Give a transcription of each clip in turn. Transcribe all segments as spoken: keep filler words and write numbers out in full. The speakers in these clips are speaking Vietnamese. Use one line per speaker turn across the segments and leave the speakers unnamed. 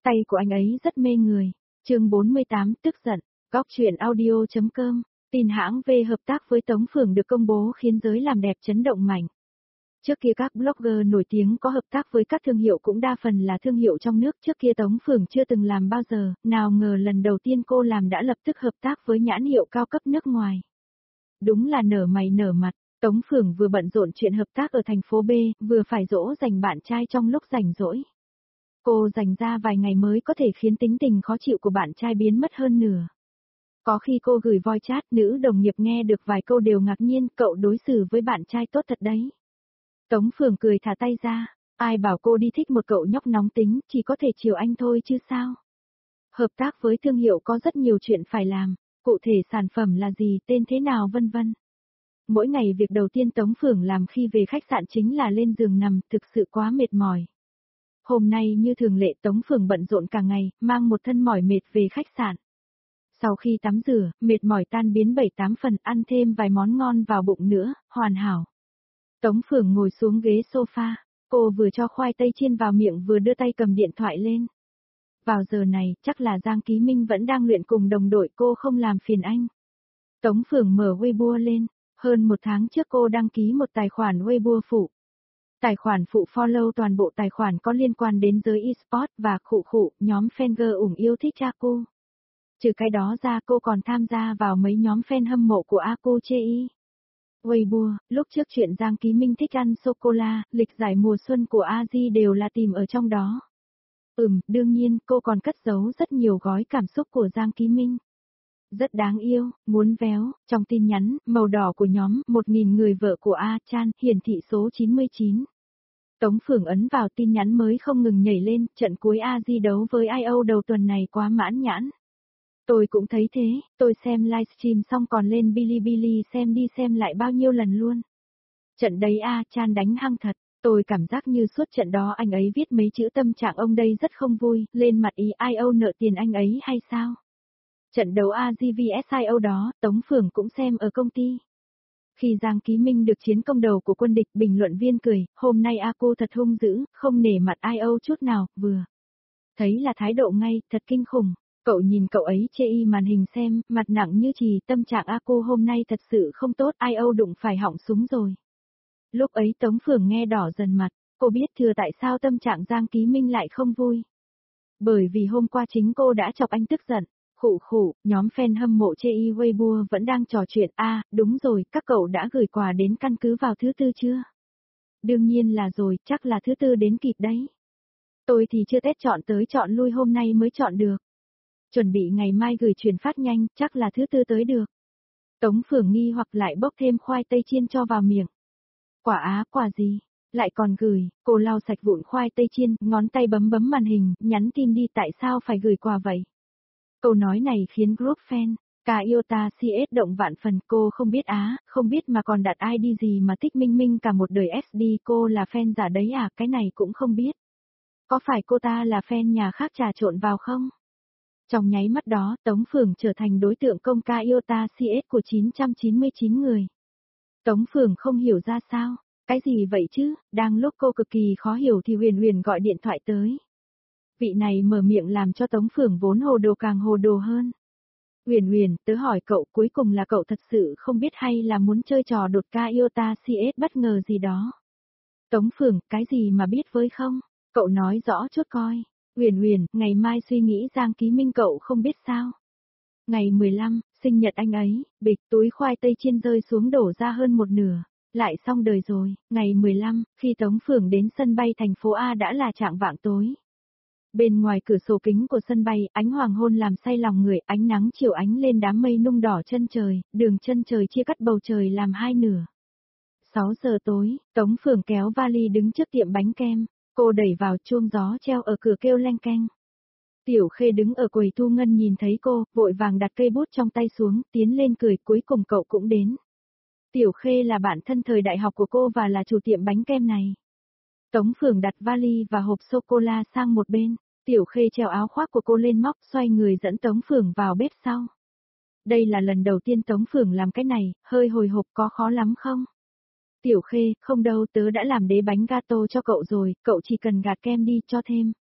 Tay của anh ấy rất mê người. Chương bốn mươi tám, tức giận. Góc truyện audio chấm com. Tin hãng về hợp tác với Tống Phường được công bố khiến giới làm đẹp chấn động mạnh. Trước kia các blogger nổi tiếng có hợp tác với các thương hiệu cũng đa phần là thương hiệu trong nước, trước kia Tống Phường chưa từng làm bao giờ, nào ngờ lần đầu tiên cô làm đã lập tức hợp tác với nhãn hiệu cao cấp nước ngoài. Đúng là nở mày nở mặt, Tống Phường vừa bận rộn chuyện hợp tác ở thành phố B, vừa phải dỗ dành bạn trai trong lúc rảnh rỗi. Cô dành ra vài ngày mới có thể khiến tính tình khó chịu của bạn trai biến mất hơn nửa. Có khi cô gửi voice chat, nữ đồng nghiệp nghe được vài câu đều ngạc nhiên, cậu đối xử với bạn trai tốt thật đấy. Tống Phường cười thả tay ra, ai bảo cô đi thích một cậu nhóc nóng tính, chỉ có thể chiều anh thôi chứ sao. Hợp tác với thương hiệu có rất nhiều chuyện phải làm, cụ thể sản phẩm là gì, tên thế nào vân vân. Mỗi ngày việc đầu tiên Tống Phường làm khi về khách sạn chính là lên giường nằm, thực sự quá mệt mỏi. Hôm nay như thường lệ Tống Phường bận rộn cả ngày, mang một thân mỏi mệt về khách sạn. Sau khi tắm rửa, mệt mỏi tan biến bảy tám phần, ăn thêm vài món ngon vào bụng nữa, hoàn hảo. Tống Phường ngồi xuống ghế sofa, cô vừa cho khoai tây chiên vào miệng vừa đưa tay cầm điện thoại lên. Vào giờ này, chắc là Giang Ký Minh vẫn đang luyện cùng đồng đội, cô không làm phiền anh. Tống Phường mở Weibo lên, hơn một tháng trước cô đăng ký một tài khoản Weibo phụ. Tài khoản phụ follow toàn bộ tài khoản có liên quan đến giới eSport và khụ khụ, nhóm fan girl ủng yêu thích Aku. Trừ cái đó ra cô còn tham gia vào mấy nhóm fan hâm mộ của Aku chê y. Weibo, lúc trước chuyện Giang Ký Minh thích ăn sô-cô-la, lịch giải mùa xuân của a gi đều là tìm ở trong đó. Ừm, đương nhiên, cô còn cất giấu rất nhiều gói cảm xúc của Giang Ký Minh. Rất đáng yêu, muốn véo, trong tin nhắn, màu đỏ của nhóm, một nghìn người vợ của A Chan, hiển thị số chín mươi chín. Tống Phường ấn vào tin nhắn mới không ngừng nhảy lên, trận cuối a gi đấu với i o đầu tuần này quá mãn nhãn. Tôi cũng thấy thế, tôi xem livestream xong còn lên Bilibili xem đi xem lại bao nhiêu lần luôn. Trận đấy A Chan đánh hăng thật, tôi cảm giác như suốt trận đó anh ấy viết mấy chữ tâm trạng ông đây rất không vui, lên mặt ý i o nợ tiền anh ấy hay sao? Trận đấu a gi vs i o đó, Tống Phường cũng xem ở công ty. Khi Giang Ký Minh được chiến công đầu của quân địch, bình luận viên cười, hôm nay Aku thật hung dữ, không nể mặt i o chút nào, vừa. Thấy là thái độ ngay, thật kinh khủng. Cậu nhìn cậu ấy chê y màn hình xem, mặt nặng như chì, tâm trạng Aku hôm nay thật sự không tốt, i o đụng phải họng súng rồi. Lúc ấy Tống Phường nghe đỏ dần mặt, cô biết thừa tại sao tâm trạng Giang Ký Minh lại không vui. Bởi vì hôm qua chính cô đã chọc anh tức giận. Khụ khụ, nhóm fan hâm mộ chê y Weibo vẫn đang trò chuyện, a à, đúng rồi, các cậu đã gửi quà đến căn cứ vào thứ tư chưa? Đương nhiên là rồi, chắc là thứ tư đến kịp đấy. Tôi thì chưa test chọn tới chọn lui hôm nay mới chọn được. Chuẩn bị ngày mai gửi chuyển phát nhanh, chắc là thứ tư tới được. Tống Phường nghi hoặc lại bốc thêm khoai tây chiên cho vào miệng. Quả á, quả gì? Lại còn gửi, cô lau sạch vụn khoai tây chiên, ngón tay bấm bấm màn hình, nhắn tin đi tại sao phải gửi quà vậy? Câu nói này khiến group fan, Kaiota xê ét động vạn phần, cô không biết á, không biết mà còn đặt i đê gì mà thích Minh Minh cả một đời ét đê, cô là fan giả đấy à, cái này cũng không biết. Có phải cô ta là fan nhà khác trà trộn vào không? Trong nháy mắt đó, Tống Phường trở thành đối tượng công Kaiota xê ét của chín trăm chín mươi chín người. Tống Phường không hiểu ra sao, cái gì vậy chứ, đang lúc cô cực kỳ khó hiểu thì Huyền Huyền gọi điện thoại tới. Vị này mở miệng làm cho Tống Phường vốn hồ đồ càng hồ đồ hơn. Huyền Huyền, tớ hỏi cậu cuối cùng là cậu thật sự không biết hay là muốn chơi trò đột Kaiota xê ét bất ngờ gì đó. Tống Phường, cái gì mà biết với không? Cậu nói rõ chút coi. Huyền Huyền, ngày mai suy nghĩ Giang Ký Minh cậu không biết sao. Ngày mười lăm, sinh nhật anh ấy, bịch túi khoai tây chiên rơi xuống đổ ra hơn một nửa. Lại xong đời rồi, ngày mười lăm, khi Tống Phường đến sân bay thành phố A đã là trạng vạng tối. Bên ngoài cửa sổ kính của sân bay, ánh hoàng hôn làm say lòng người, ánh nắng chiều ánh lên đám mây nung đỏ chân trời, đường chân trời chia cắt bầu trời làm hai nửa. sáu giờ tối, Tống Phường kéo vali đứng trước tiệm bánh kem, cô đẩy vào chuông gió treo ở cửa kêu leng keng. Tiểu Khê đứng ở quầy thu ngân nhìn thấy cô, vội vàng đặt cây bút trong tay xuống, tiến lên cười, cuối cùng cậu cũng đến. Tiểu Khê là bạn thân thời đại học của cô và là chủ tiệm bánh kem này. Tống Phường đặt vali và hộp sô-cô-la sang một bên, Tiểu Khê treo áo khoác của cô lên móc, xoay người dẫn Tống Phường vào bếp sau. Đây là lần đầu tiên Tống Phường làm cái này, hơi hồi hộp, có khó lắm không? Tiểu Khê, không đâu, tớ đã làm đế bánh gato cho cậu rồi, cậu chỉ cần gạt kem đi cho thêm.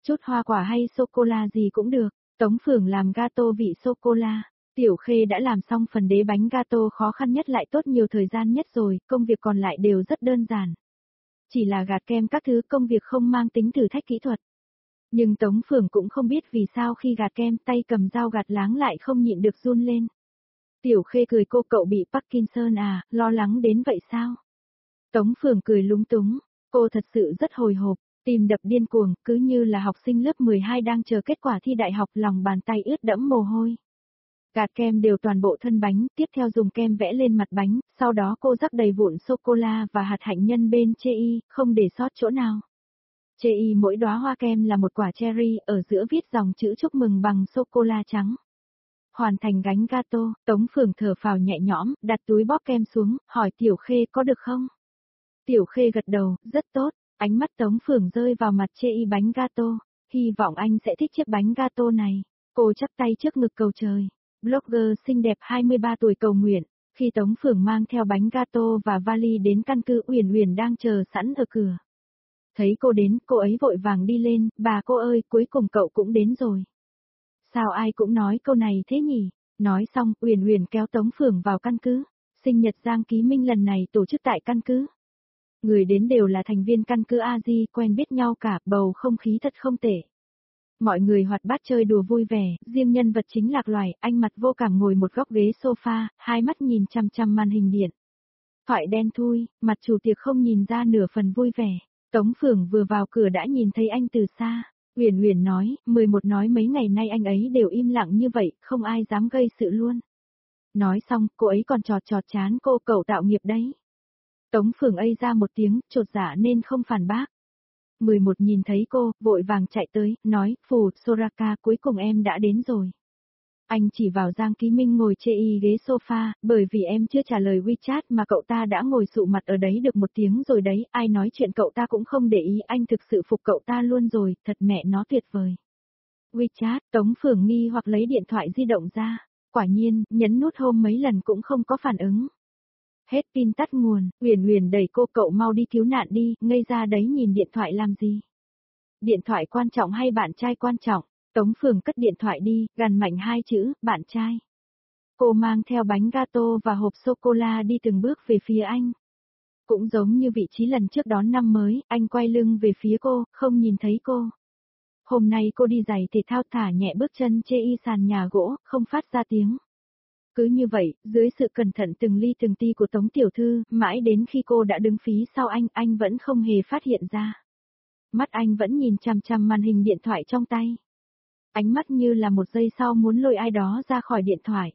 Chút hoa quả hay sô-cô-la gì cũng được, Tống Phường làm gato vị sô-cô-la. Tiểu Khê đã làm xong phần đế bánh gato khó khăn nhất lại tốt nhiều thời gian nhất rồi, công việc còn lại đều rất đơn giản. Chỉ là gạt kem các thứ công việc không mang tính thử thách kỹ thuật. Nhưng Tống Phường cũng không biết vì sao khi gạt kem tay cầm dao gạt láng lại không nhịn được run lên. Tiểu Khê cười cô cậu bị Parkinson à, lo lắng đến vậy sao? Tống Phường cười lúng túng, cô thật sự rất hồi hộp, tim đập điên cuồng, cứ như là học sinh lớp mười hai đang chờ kết quả thi đại học, lòng bàn tay ướt đẫm mồ hôi. Gạt kem đều toàn bộ thân bánh, tiếp theo dùng kem vẽ lên mặt bánh, sau đó cô rắc đầy vụn sô-cô-la và hạt hạnh nhân bên chê y, không để sót chỗ nào. Chê y mỗi đóa hoa kem là một quả cherry, ở giữa viết dòng chữ chúc mừng bằng sô-cô-la trắng. Hoàn thành gánh gato, Tống Phường thở phào nhẹ nhõm, đặt túi bóp kem xuống, hỏi Tiểu Khê có được không? Tiểu Khê gật đầu, rất tốt, ánh mắt Tống Phường rơi vào mặt chê y bánh gato, hy vọng anh sẽ thích chiếc bánh gato này. Cô chắp tay trước ngực cầu trời. Blogger xinh đẹp hai mươi ba tuổi cầu nguyện, khi Tống Phường mang theo bánh gato và vali đến căn cứ, Uyển Uyển đang chờ sẵn ở cửa. Thấy cô đến, cô ấy vội vàng đi lên, bà cô ơi, cuối cùng cậu cũng đến rồi. Sao ai cũng nói câu này thế nhỉ? Nói xong, Uyển Uyển kéo Tống Phường vào căn cứ. Sinh nhật Giang Ký Minh lần này tổ chức tại căn cứ. Người đến đều là thành viên căn cứ a di, quen biết nhau cả, bầu không khí thật không tệ. Mọi người hoạt bát chơi đùa vui vẻ, riêng nhân vật chính Lạc Loài, anh mặt vô cảm ngồi một góc ghế sofa, hai mắt nhìn chằm chằm màn hình điện. Thoại đen thui, mặt chủ tiệc không nhìn ra nửa phần vui vẻ. Tống Phường vừa vào cửa đã nhìn thấy anh từ xa. Uyển Uyển nói, mười một nói mấy ngày nay anh ấy đều im lặng như vậy, không ai dám gây sự luôn. Nói xong, cô ấy còn chọt chọt chán cô, cậu tạo nghiệp đấy. Tống Phường ây ra một tiếng, chột dạ nên không phản bác. mười một nhìn thấy cô, vội vàng chạy tới, nói, phù, Soraka, cuối cùng em đã đến rồi. Anh chỉ vào Giang Ký Minh ngồi chê y ghế sofa, bởi vì em chưa trả lời WeChat mà cậu ta đã ngồi sụ mặt ở đấy được một tiếng rồi đấy, ai nói chuyện cậu ta cũng không để ý, anh thực sự phục cậu ta luôn rồi, thật mẹ nó tuyệt vời. WeChat, Tống Phường nghi hoặc lấy điện thoại di động ra, quả nhiên, nhấn nút home mấy lần cũng không có phản ứng. Hết pin tắt nguồn, Uyển Uyển đẩy cô, cậu mau đi cứu nạn đi, ngây ra đấy nhìn điện thoại làm gì? Điện thoại quan trọng hay bạn trai quan trọng? Tống Phường cất điện thoại đi, gằn mạnh hai chữ, bạn trai. Cô mang theo bánh gato và hộp sô-cô-la đi từng bước về phía anh. Cũng giống như vị trí lần trước đón năm mới, anh quay lưng về phía cô, không nhìn thấy cô. Hôm nay cô đi giày thể thao thả nhẹ bước chân chê y sàn nhà gỗ, không phát ra tiếng. Cứ như vậy, dưới sự cẩn thận từng ly từng ti của Tống Tiểu Thư, mãi đến khi cô đã đứng phía sau anh, anh vẫn không hề phát hiện ra. Mắt anh vẫn nhìn chằm chằm màn hình điện thoại trong tay. Ánh mắt như là một giây sau muốn lôi ai đó ra khỏi điện thoại.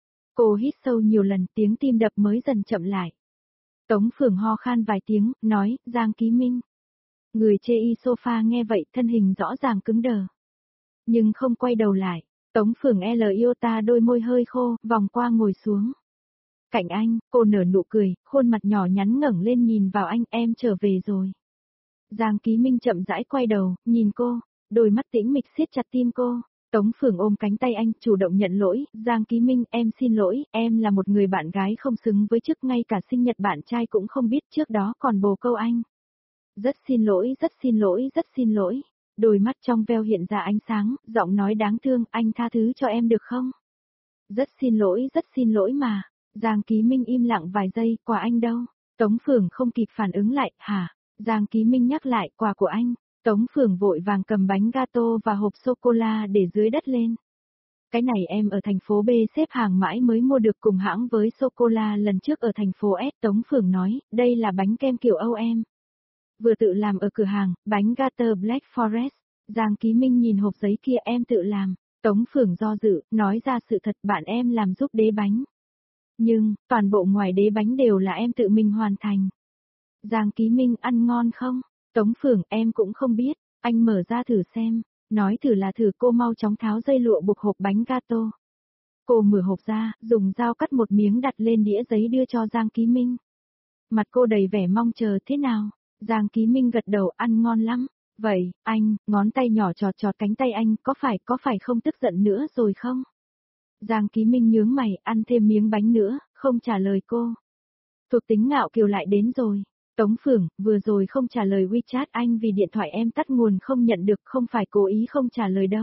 Cô hít sâu nhiều lần, tiếng tim đập mới dần chậm lại. Tống Phường ho khan vài tiếng, nói, Giang Ký Minh. Người chê y sofa nghe vậy, thân hình rõ ràng cứng đờ. Nhưng không quay đầu lại. Tống Phường L iota đôi môi hơi khô, vòng qua ngồi xuống. Cạnh anh, cô nở nụ cười, khuôn mặt nhỏ nhắn ngẩng lên nhìn vào anh, em trở về rồi. Giang Ký Minh chậm rãi quay đầu, nhìn cô, đôi mắt tĩnh mịch siết chặt tim cô. Tống Phường ôm cánh tay anh, chủ động nhận lỗi, Giang Ký Minh, em xin lỗi, em là một người bạn gái không xứng với chức, ngay cả sinh nhật bạn trai cũng không biết, trước đó còn bồ câu anh. Rất xin lỗi, rất xin lỗi, rất xin lỗi. Đôi mắt trong veo hiện ra ánh sáng, giọng nói đáng thương, anh tha thứ cho em được không? Rất xin lỗi, rất xin lỗi mà. Giang Ký Minh im lặng vài giây, quà anh đâu? Tống Phường không kịp phản ứng lại, hả? Giang Ký Minh nhắc lại, quà của anh. Tống Phường vội vàng cầm bánh gato và hộp sô-cô-la để dưới đất lên. Cái này em ở thành phố B xếp hàng mãi mới mua được, cùng hãng với sô-cô-la lần trước ở thành phố S. Tống Phường nói, đây là bánh kem kiểu Âu em. Vừa tự làm ở cửa hàng, bánh gato Black Forest. Giang Ký Minh nhìn hộp giấy kia, em tự làm. Tống Phường do dự, nói ra sự thật, bạn em làm giúp đế bánh. Nhưng, toàn bộ ngoài đế bánh đều là em tự mình hoàn thành. Giang Ký Minh, ăn ngon không? Tống Phường, em cũng không biết, anh mở ra thử xem. Nói thử là thử, cô mau chóng tháo dây lụa buộc hộp bánh gato. Cô mở hộp ra, dùng dao cắt một miếng đặt lên đĩa giấy đưa cho Giang Ký Minh. Mặt cô đầy vẻ mong chờ, thế nào? Giang Ký Minh gật đầu, ăn ngon lắm. Vậy, anh, ngón tay nhỏ chọt chọt cánh tay anh, có phải, có phải không tức giận nữa rồi không? Giang Ký Minh nhướng mày, ăn thêm miếng bánh nữa, không trả lời cô. Thuộc tính ngạo kiều lại đến rồi. Tống Phượng, vừa rồi không trả lời WeChat anh vì điện thoại em tắt nguồn không nhận được, không phải cố ý không trả lời đâu.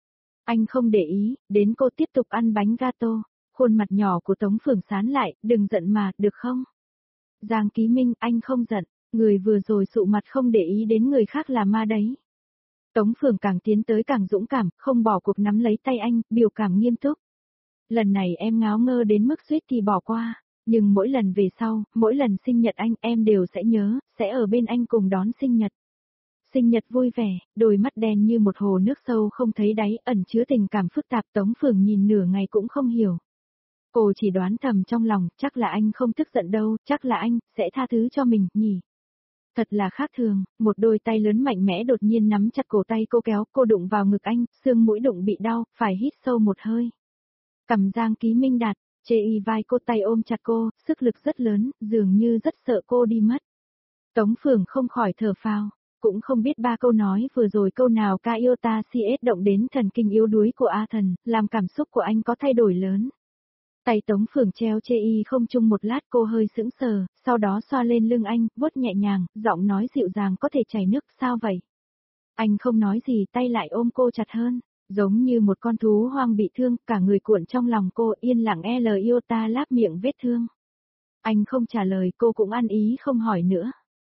Anh không để ý, đến cô tiếp tục ăn bánh gato. Khuôn mặt nhỏ của Tống Phượng sán lại, đừng giận mà, được không? Giang Ký Minh, anh không giận, người vừa rồi sụ mặt không để ý đến người khác là ma đấy. Tống Phượng càng tiến tới càng dũng cảm, không bỏ cuộc nắm lấy tay anh, biểu cảm nghiêm túc. Lần này em ngáo ngơ đến mức suýt thì bỏ qua, nhưng mỗi lần về sau, mỗi lần sinh nhật anh em đều sẽ nhớ, sẽ ở bên anh cùng đón sinh nhật. Sinh nhật vui vẻ, đôi mắt đen như một hồ nước sâu không thấy đáy, ẩn chứa tình cảm phức tạp. Tống Phượng nhìn nửa ngày cũng không hiểu. Cô chỉ đoán thầm trong lòng, chắc là anh không tức giận đâu, chắc là anh sẽ tha thứ cho mình, nhỉ. Thật là khác thường, một đôi tay lớn mạnh mẽ đột nhiên nắm chặt cổ tay cô kéo, cô đụng vào ngực anh, xương mũi đụng bị đau, phải hít sâu một hơi. Cầm Giang Ký Minh đặt, chê y vai cô, tay ôm chặt cô, sức lực rất lớn, dường như rất sợ cô đi mất. Tống Phượng không khỏi thở phào, cũng không biết ba câu nói vừa rồi câu nào ca yêu ta si ết động đến thần kinh yếu đuối của A Thần, làm cảm xúc của anh có thay đổi lớn. Tay Tống Phượng treo chê y không chung một lát, cô hơi sững sờ, sau đó xoa lên lưng anh, vuốt nhẹ nhàng, giọng nói dịu dàng có thể chảy nước, sao vậy? Anh không nói gì, tay lại ôm cô chặt hơn, giống như một con thú hoang bị thương, cả người cuộn trong lòng cô, yên lặng L yêu ta láp miệng vết thương. Anh không trả lời, cô cũng ăn ý không hỏi nữa.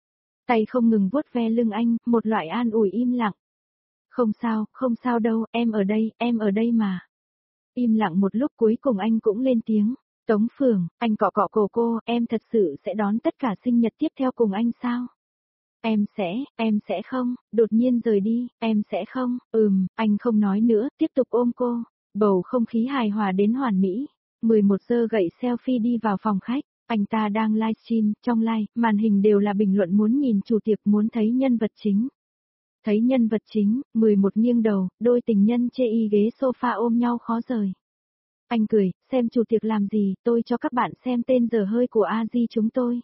Tay không ngừng vuốt ve lưng anh, một loại an ủi im lặng. Không sao, không sao đâu, em ở đây, em ở đây mà. Im lặng một lúc cuối cùng anh cũng lên tiếng. Tống Phượng, anh cọ cọ cổ cô, em thật sự sẽ đón tất cả sinh nhật tiếp theo cùng anh sao? Em sẽ, em sẽ không, đột nhiên rời đi, em sẽ không, ừm, anh không nói nữa, tiếp tục ôm cô. Bầu không khí hài hòa đến hoàn mỹ. mười một giờ gậy selfie đi vào phòng khách. Anh ta đang livestream, trong live, màn hình đều là bình luận muốn nhìn chủ tiệc, muốn thấy nhân vật chính. Thấy nhân vật chính, mười một nghiêng đầu, đôi tình nhân chê y ghế sofa ôm nhau khó rời. Anh cười, xem chủ tiệc làm gì, tôi cho các bạn xem tên giờ hơi của a di chúng tôi.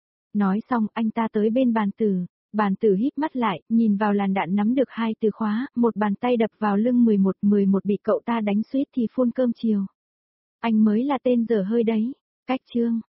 Nói xong, anh ta tới bên bàn tử, bàn tử híp mắt lại, nhìn vào làn đạn nắm được hai từ khóa, một bàn tay đập vào lưng mười một, mười một bị cậu ta đánh suýt thì phun cơm chiều. Anh mới là tên giờ hơi đấy, cách chương.